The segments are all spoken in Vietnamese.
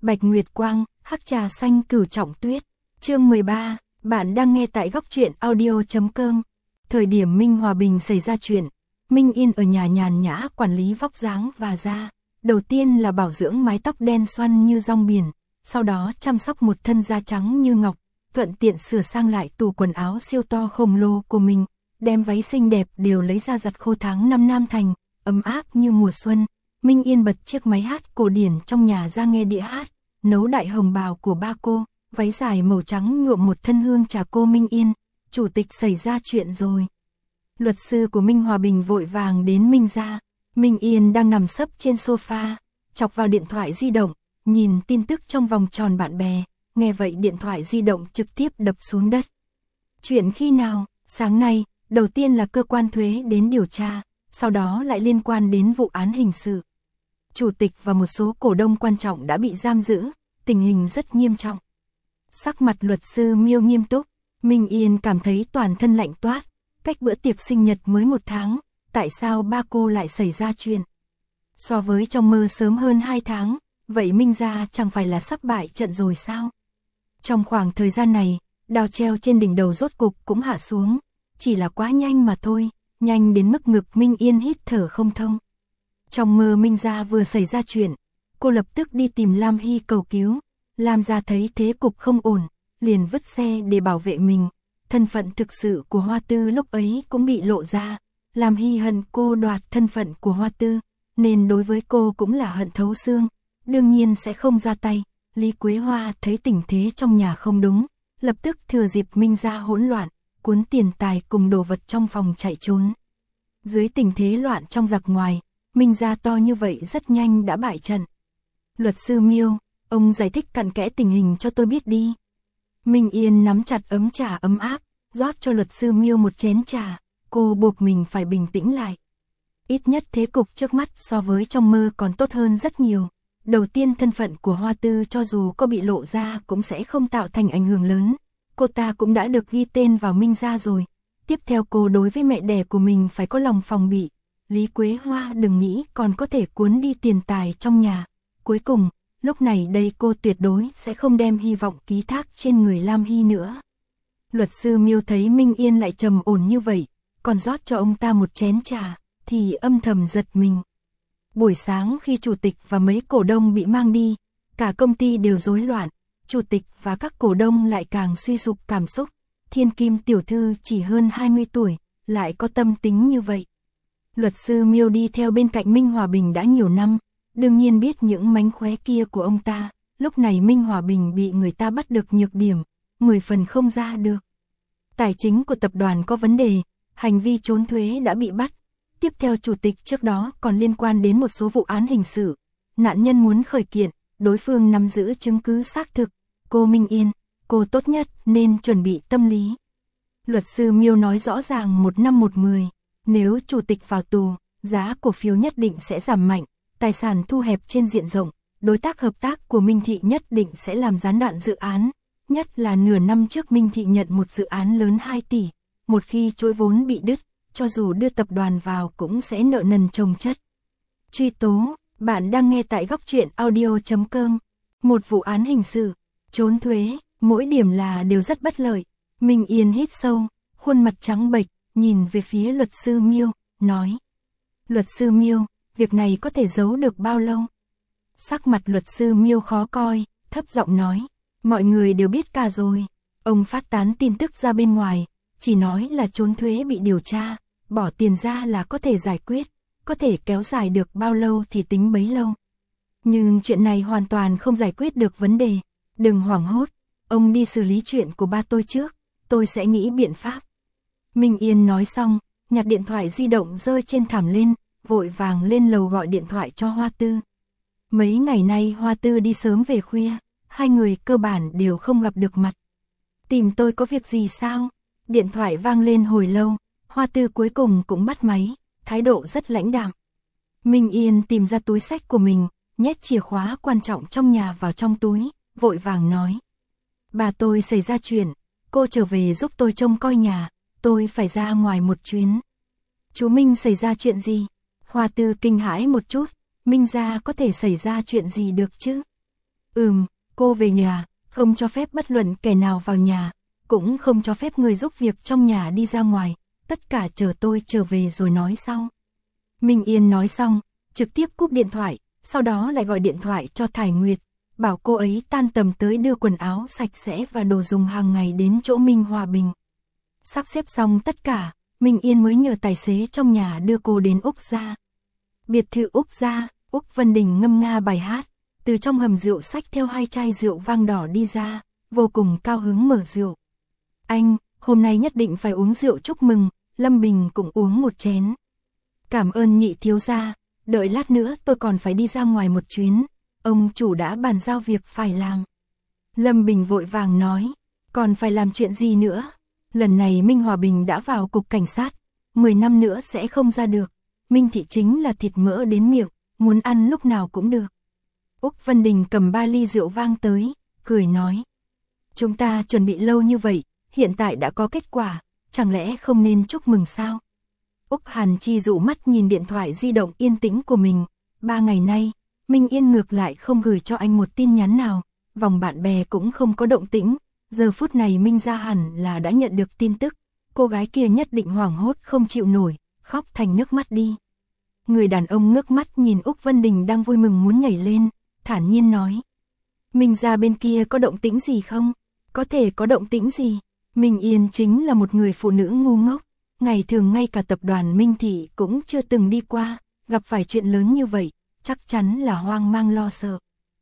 Bạch Nguyệt Quang, Hắc Trà Xanh Cửu Trọng Tuyết. Chương 13, bạn đang nghe tại góc truyện audio.com. Thời điểm Minh Hòa Bình xảy ra chuyện, Minh Yên ở nhà nhàn nhã quản lý vóc dáng và da. Đầu tiên là bảo dưỡng mái tóc đen xoăn như rong biển, sau đó chăm sóc một thân da trắng như ngọc, thuận tiện sửa sang lại tủ quần áo siêu to khổng lồ của mình, đem váy xinh đẹp đều lấy ra giặt khô tháng 5 Nam Thành, ấm áp như mùa xuân. Minh Yên bật chiếc máy hát cổ điển trong nhà ra nghe đĩa hát, nấu đại hồng bào của ba cô, váy dài màu trắng nhuộm một thân hương trà cô Minh Yên. Chủ tịch xảy ra chuyện rồi. Luật sư của Minh Hòa Bình vội vàng đến Minh gia. Minh Yên đang nằm sấp trên sofa, chọc vào điện thoại di động, nhìn tin tức trong vòng tròn bạn bè, nghe vậy điện thoại di động trực tiếp đập xuống đất. Chuyện khi nào? Sáng nay, đầu tiên là cơ quan thuế đến điều tra, sau đó lại liên quan đến vụ án hình sự. Chủ tịch và một số cổ đông quan trọng đã bị giam giữ, tình hình rất nghiêm trọng. Sắc mặt luật sư Miêu nghiêm túc, Minh Yên cảm thấy toàn thân lạnh toát, cách bữa tiệc sinh nhật mới 1 tháng, tại sao ba cô lại xảy ra chuyện? So với trong mơ sớm hơn 2 tháng, vậy Minh gia chẳng phải là sắp bại trận rồi sao? Trong khoảng thời gian này, đao treo trên đỉnh đầu rốt cục cũng hạ xuống, chỉ là quá nhanh mà thôi, nhanh đến mức ngực Minh Yên hít thở không thông. Trong mơ Minh gia vừa xảy ra chuyện, cô lập tức đi tìm Lam Hy cầu cứu, Lam gia thấy thế cục không ổn, liền vứt xe để bảo vệ mình. Thân phận thực sự của Hoa Tư lúc ấy cũng bị lộ ra, Lam Hy hận cô đoạt thân phận của Hoa Tư, nên đối với cô cũng là hận thấu xương, đương nhiên sẽ không ra tay. Lý Quế Hoa thấy tình thế trong nhà không đúng, lập tức thừa dịp Minh gia hỗn loạn, cuốn tiền tài cùng đồ vật trong phòng chạy trốn. Dưới tình thế loạn trong giặc ngoài, Minh gia to như vậy rất nhanh đã bại trận. Luật sư Miêu, ông giải thích cặn kẽ tình hình cho tôi biết đi. Minh Yên nắm chặt ấm trà ấm áp, rót cho luật sư Miêu một chén trà, cô buộc mình phải bình tĩnh lại. Ít nhất thế cục trước mắt so với trong mơ còn tốt hơn rất nhiều. Đầu tiên thân phận của Hoa Tư cho dù có bị lộ ra cũng sẽ không tạo thành ảnh hưởng lớn. Cô ta cũng đã được ghi tên vào Minh gia rồi. Tiếp theo cô đối với mẹ đẻ của mình phải có lòng phòng bị. Lý Quế Hoa đừng nghĩ còn có thể cuốn đi tiền tài trong nhà. Cuối cùng, lúc này đây cô tuyệt đối sẽ không đem hy vọng ký thác trên người Lam Hy nữa. Luật sư Miêu thấy Minh Yên lại trầm ổn như vậy, còn rót cho ông ta một chén trà, thì âm thầm giật mình. Buổi sáng khi chủ tịch và mấy cổ đông bị mang đi, cả công ty đều rối loạn, chủ tịch và các cổ đông lại càng suy sụp cảm xúc. Thiên Kim tiểu thư chỉ hơn 20 tuổi, lại có tâm tính như vậy. Luật sư Miêu đi theo bên cạnh Minh Hòa Bình đã nhiều năm, đương nhiên biết những mánh khóe kia của ông ta. Lúc này Minh Hòa Bình bị người ta bắt được nhược điểm, 10 phần không ra được. Tài chính của tập đoàn có vấn đề, hành vi trốn thuế đã bị bắt. Tiếp theo chủ tịch trước đó còn liên quan đến một số vụ án hình sự. Nạn nhân muốn khởi kiện, đối phương nắm giữ chứng cứ xác thực. Cô Minh Yên, cô tốt nhất nên chuẩn bị tâm lý. Luật sư Miêu nói rõ ràng 1 năm 1 10. Nếu chủ tịch vào tù, giá cổ phiếu nhất định sẽ giảm mạnh, tài sản thu hẹp trên diện rộng. Đối tác hợp tác của Minh Thị nhất định sẽ làm gián đoạn dự án. Nhất là nửa năm trước Minh Thị nhận một dự án lớn 2 tỷ. Một khi chuỗi vốn bị đứt, cho dù đưa tập đoàn vào cũng sẽ nợ nần chồng chất. Truy tố, bạn đang nghe tại góc truyện audio.com. Một vụ án hình sự, trốn thuế, mỗi điểm là đều rất bất lợi. Minh Yên hít sâu, khuôn mặt trắng bệch, nhìn về phía luật sư Miêu, nói. Luật sư Miêu, việc này có thể giấu được bao lâu? Sắc mặt luật sư Miêu khó coi, thấp giọng nói. Mọi người đều biết cả rồi. Ông phát tán tin tức ra bên ngoài, chỉ nói là trốn thuế bị điều tra, bỏ tiền ra là có thể giải quyết, có thể kéo dài được bao lâu thì tính bấy lâu. Nhưng chuyện này hoàn toàn không giải quyết được vấn đề. Đừng hoảng hốt, ông đi xử lý chuyện của ba tôi trước, tôi sẽ nghĩ biện pháp. Minh Yên nói xong, nhặt điện thoại di động rơi trên thảm lên, vội vàng lên lầu gọi điện thoại cho Hoa Tư. Mấy ngày nay Hoa Tư đi sớm về khuya, hai người cơ bản đều không gặp được mặt. Tìm tôi có việc gì sao? Điện thoại vang lên hồi lâu, Hoa Tư cuối cùng cũng bắt máy, thái độ rất lãnh đạm. Minh Yên tìm ra túi xách của mình, nhét chìa khóa quan trọng trong nhà vào trong túi, vội vàng nói. Bà tôi xảy ra chuyện, cô trở về giúp tôi trông coi nhà, tôi phải ra ngoài một chuyến. Chú Minh xảy ra chuyện gì? Hoa Tư kinh hãi một chút, Minh gia có thể xảy ra chuyện gì được chứ? Cô về nhà, không cho phép bất luận kẻ nào vào nhà, cũng không cho phép người giúp việc trong nhà đi ra ngoài, tất cả chờ tôi trở về rồi nói sau. Minh Yên nói xong, trực tiếp cúp điện thoại, sau đó lại gọi điện thoại cho Thải Nguyệt, bảo cô ấy tan tầm tới đưa quần áo sạch sẽ và đồ dùng hàng ngày đến chỗ Minh Hòa Bình. Sắp xếp xong tất cả, Minh Yên mới nhờ tài xế trong nhà đưa cô đến Úc gia. Biệt thự Úc gia, Úc Vân Đình ngâm nga bài hát, từ trong hầm rượu xách theo 2 chai rượu vang đỏ đi ra, vô cùng cao hứng mở rượu. Anh, hôm nay nhất định phải uống rượu chúc mừng, Lâm Bình cũng uống một chén. Cảm ơn nhị thiếu gia, đợi lát nữa tôi còn phải đi ra ngoài một chuyến, ông chủ đã bàn giao việc phải làm. Lâm Bình vội vàng nói, còn phải làm chuyện gì nữa? Lần này Minh Hòa Bình đã vào cục cảnh sát, 10 năm nữa sẽ không ra được. Minh Thị chính là thịt mỡ đến miệng, muốn ăn lúc nào cũng được. Úc Vân Đình cầm 3 ly rượu vang tới, cười nói. Chúng ta chuẩn bị lâu như vậy, hiện tại đã có kết quả, chẳng lẽ không nên chúc mừng sao? Úc Hàn Chi dụ mắt nhìn điện thoại di động yên tĩnh của mình, 3 ngày nay, Minh Yên ngược lại không gửi cho anh một tin nhắn nào, vòng bạn bè cũng không có động tĩnh, giờ phút này Minh ra hẳn là đã nhận được tin tức, cô gái kia nhất định hoảng hốt không chịu nổi, khóc thành nước mắt đi. Người đàn ông ngước mắt nhìn Úc Vân Đình đang vui mừng muốn nhảy lên, thản nhiên nói. Minh ra bên kia có động tĩnh gì không? Có thể có động tĩnh gì? Minh Yên chính là một người phụ nữ ngu ngốc, ngày thường ngay cả tập đoàn Minh Thị cũng chưa từng đi qua, gặp phải chuyện lớn như vậy, chắc chắn là hoang mang lo sợ.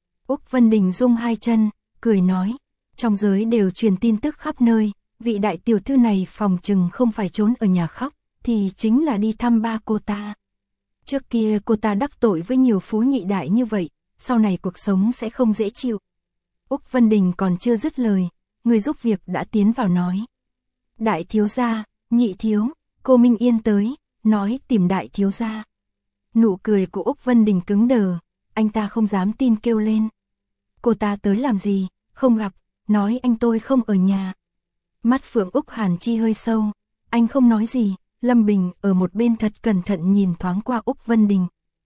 Úc Vân Đình rung 2 chân, cười nói, trong giới đều truyền tin tức khắp nơi, vị đại tiểu thư này phòng chừng không phải trốn ở nhà khóc, thì chính là đi thăm ba cô ta. Trước kia cô ta đắc tội với nhiều phú nhị đại như vậy, sau này cuộc sống sẽ không dễ chịu. Úc Vân Đình còn chưa dứt lời, người giúp việc đã tiến vào nói. Đại thiếu gia, nhị thiếu, cô Minh Yên tới, nói tìm đại thiếu gia. Nụ cười của Úc Vân Đình cứng đờ, anh ta không dám tin kêu lên. Cô ta tới làm gì, không gặp, nói anh tôi không ở nhà. Mắt Phượng Úc Hàn Chi hơi sâu, anh không nói gì, Lâm Bình ở một bên thật cẩn thận nhìn thoáng qua Úc Vân Đình.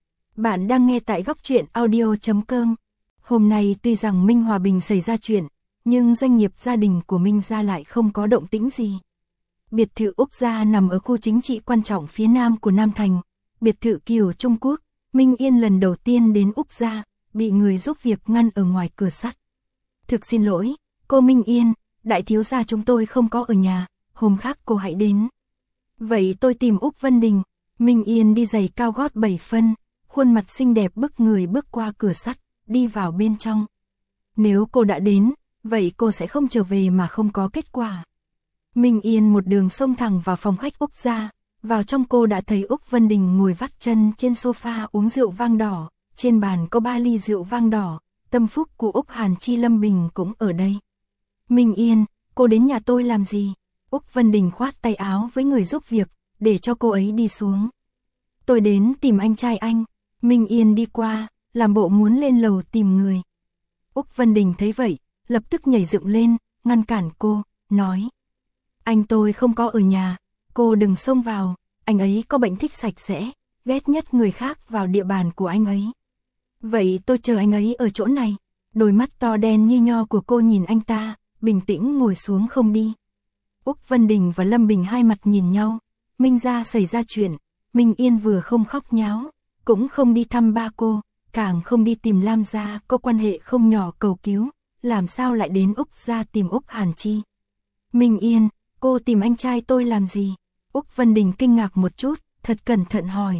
Bạn đang nghe tại góc truyện audio.com. Hôm nay tuy rằng Minh Hòa Bình xảy ra chuyện, nhưng doanh nghiệp gia đình của Minh gia lại không có động tĩnh gì. Biệt thự Úc gia nằm ở khu chính trị quan trọng phía nam của Nam Thành, biệt thự Kiều Trung Quốc. Minh Yên lần đầu tiên đến Úc gia, bị người giúp việc ngăn ở ngoài cửa sắt. Thực xin lỗi, cô Minh Yên, đại thiếu gia chúng tôi không có ở nhà, hôm khác cô hãy đến. Vậy tôi tìm Úc Vân Đình. Minh Yên đi giày cao gót 7 phân, khuôn mặt xinh đẹp bức người bước qua cửa sắt, đi vào bên trong. Nếu cô đã đến, vậy cô sẽ không trở về mà không có kết quả. Minh Yên một đường xông thẳng vào phòng khách Úc gia, vào trong cô đã thấy Úc Vân Đình ngồi vắt chân trên sofa uống rượu vang đỏ, trên bàn có 3 ly rượu vang đỏ, tâm phúc của Úc Hàn Chi Lâm Bình cũng ở đây. Minh Yên, cô đến nhà tôi làm gì? Úc Vân Đình khoát tay áo với người giúp việc, để cho cô ấy đi xuống. Tôi đến tìm anh trai anh. Minh Yên đi qua, làm bộ muốn lên lầu tìm người. Úc Vân Đình thấy vậy, lập tức nhảy dựng lên, ngăn cản cô, nói. Anh tôi không có ở nhà, cô đừng xông vào, anh ấy có bệnh thích sạch sẽ, ghét nhất người khác vào địa bàn của anh ấy. Vậy tôi chờ anh ấy ở chỗ này. Đôi mắt to đen như nho của cô nhìn anh ta, bình tĩnh ngồi xuống không đi. Úc Vân Đình và Lâm Bình hai mặt nhìn nhau, Minh gia xảy ra chuyện, Minh Yên vừa không khóc nháo, cũng không đi thăm ba cô, càng không đi tìm Lam gia có quan hệ không nhỏ cầu cứu, làm sao lại đến Úc gia tìm Úc Hàn Chi. Minh Yên, cô tìm anh trai tôi làm gì? Úc Vân Đình kinh ngạc một chút, thật cẩn thận hỏi.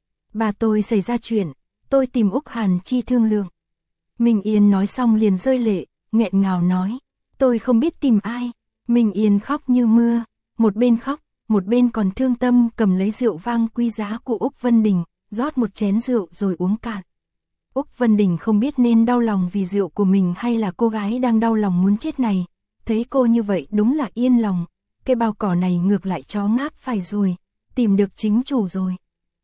Bà tôi xảy ra chuyện, tôi tìm Úc Hàn Chi thương lượng. Minh Yên nói xong liền rơi lệ, nghẹn ngào nói, tôi không biết tìm ai. Minh Yên khóc như mưa, một bên khóc, một bên còn thương tâm cầm lấy rượu vang quý giá của Úc Vân Đình, rót một chén rượu rồi uống cạn. Úc Vân Đình không biết nên đau lòng vì rượu của mình hay là cô gái đang đau lòng muốn chết này, thấy cô như vậy đúng là yên lòng, cái bao cỏ này ngược lại chó ngáp phải rồi, tìm được chính chủ rồi.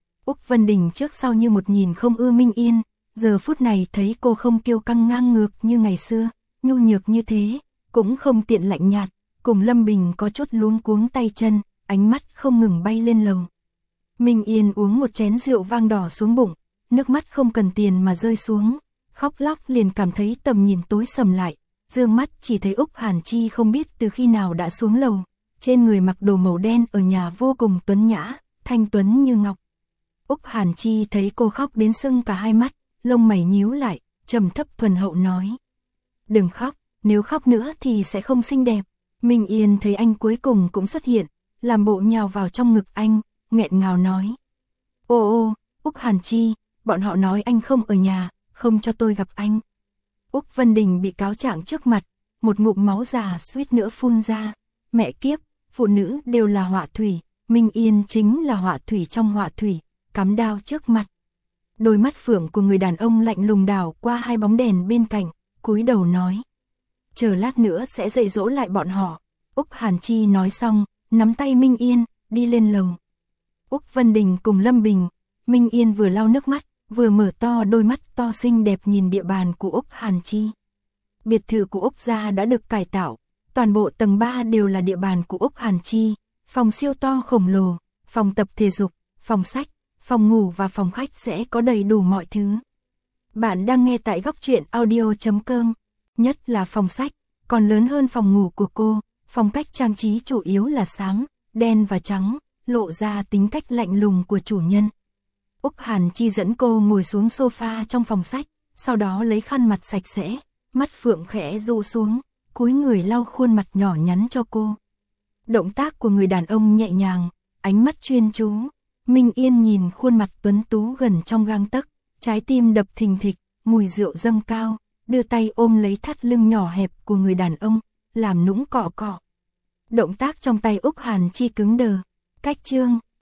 Úc Vân Đình trước sau như một nhìn không ưa Minh Yên, giờ phút này thấy cô không kiêu căng ngang ngược như ngày xưa, nhu nhược như thế, cũng không tiện lạnh nhạt, cùng Lâm Bình có chút luống cuống tay chân, ánh mắt không ngừng bay lên lầu. Minh Yên uống một chén rượu vang đỏ xuống bụng, nước mắt không cần tiền mà rơi xuống, khóc lóc liền cảm thấy tầm nhìn tối sầm lại, dương mắt chỉ thấy Úc Hàn Chi không biết từ khi nào đã xuống lầu, trên người mặc đồ màu đen ở nhà vô cùng tuấn nhã, thanh tuấn như ngọc. Úc Hàn Chi thấy cô khóc đến sưng cả hai mắt, lông mày nhíu lại, trầm thấp thuần hậu nói. Đừng khóc, nếu khóc nữa thì sẽ không xinh đẹp. Minh Yên thấy anh cuối cùng cũng xuất hiện, làm bộ nhào vào trong ngực anh, nghẹn ngào nói. Ô, Úc Hàn Chi, bọn họ nói anh không ở nhà, không cho tôi gặp anh. Úc Vân Đình bị cáo trạng trước mặt, một ngụm máu già suýt nữa phun ra. Mẹ kiếp, phụ nữ đều là họa thủy, Minh Yên chính là họa thủy trong họa thủy, cắm đao trước mặt. Đôi mắt phượng của người đàn ông lạnh lùng đảo qua hai bóng đèn bên cạnh, cúi đầu nói. Chờ lát nữa sẽ dạy dỗ lại bọn họ. Úc Hàn Chi nói xong, nắm tay Minh Yên, đi lên lầu. Úc Vân Đình cùng Lâm Bình, Minh Yên vừa lau nước mắt, vừa mở to đôi mắt to xinh đẹp nhìn địa bàn của Úc Hàn Chi. Biệt thự của Úc gia đã được cải tạo, toàn bộ tầng 3 đều là địa bàn của Úc Hàn Chi, phòng siêu to khổng lồ, phòng tập thể dục, phòng sách, phòng ngủ và phòng khách sẽ có đầy đủ mọi thứ. Bạn đang nghe tại Góc Truyện Audio.com, nhất là phòng sách, còn lớn hơn phòng ngủ của cô, phong cách trang trí chủ yếu là xám, đen và trắng, lộ ra tính cách lạnh lùng của chủ nhân. Úc Hàn Chi dẫn cô ngồi xuống sofa trong phòng sách, sau đó lấy khăn mặt sạch sẽ, mắt phượng khẽ rụ xuống, cúi người lau khuôn mặt nhỏ nhắn cho cô. Động tác của người đàn ông nhẹ nhàng, ánh mắt chuyên chú. Minh Yên nhìn khuôn mặt tuấn tú gần trong gang tấc, trái tim đập thình thịch, mùi rượu dâng cao, đưa tay ôm lấy thắt lưng nhỏ hẹp của người đàn ông, làm nũng cọ cọ. Động tác trong tay Úc Hàn Chi cứng đờ. Cách chương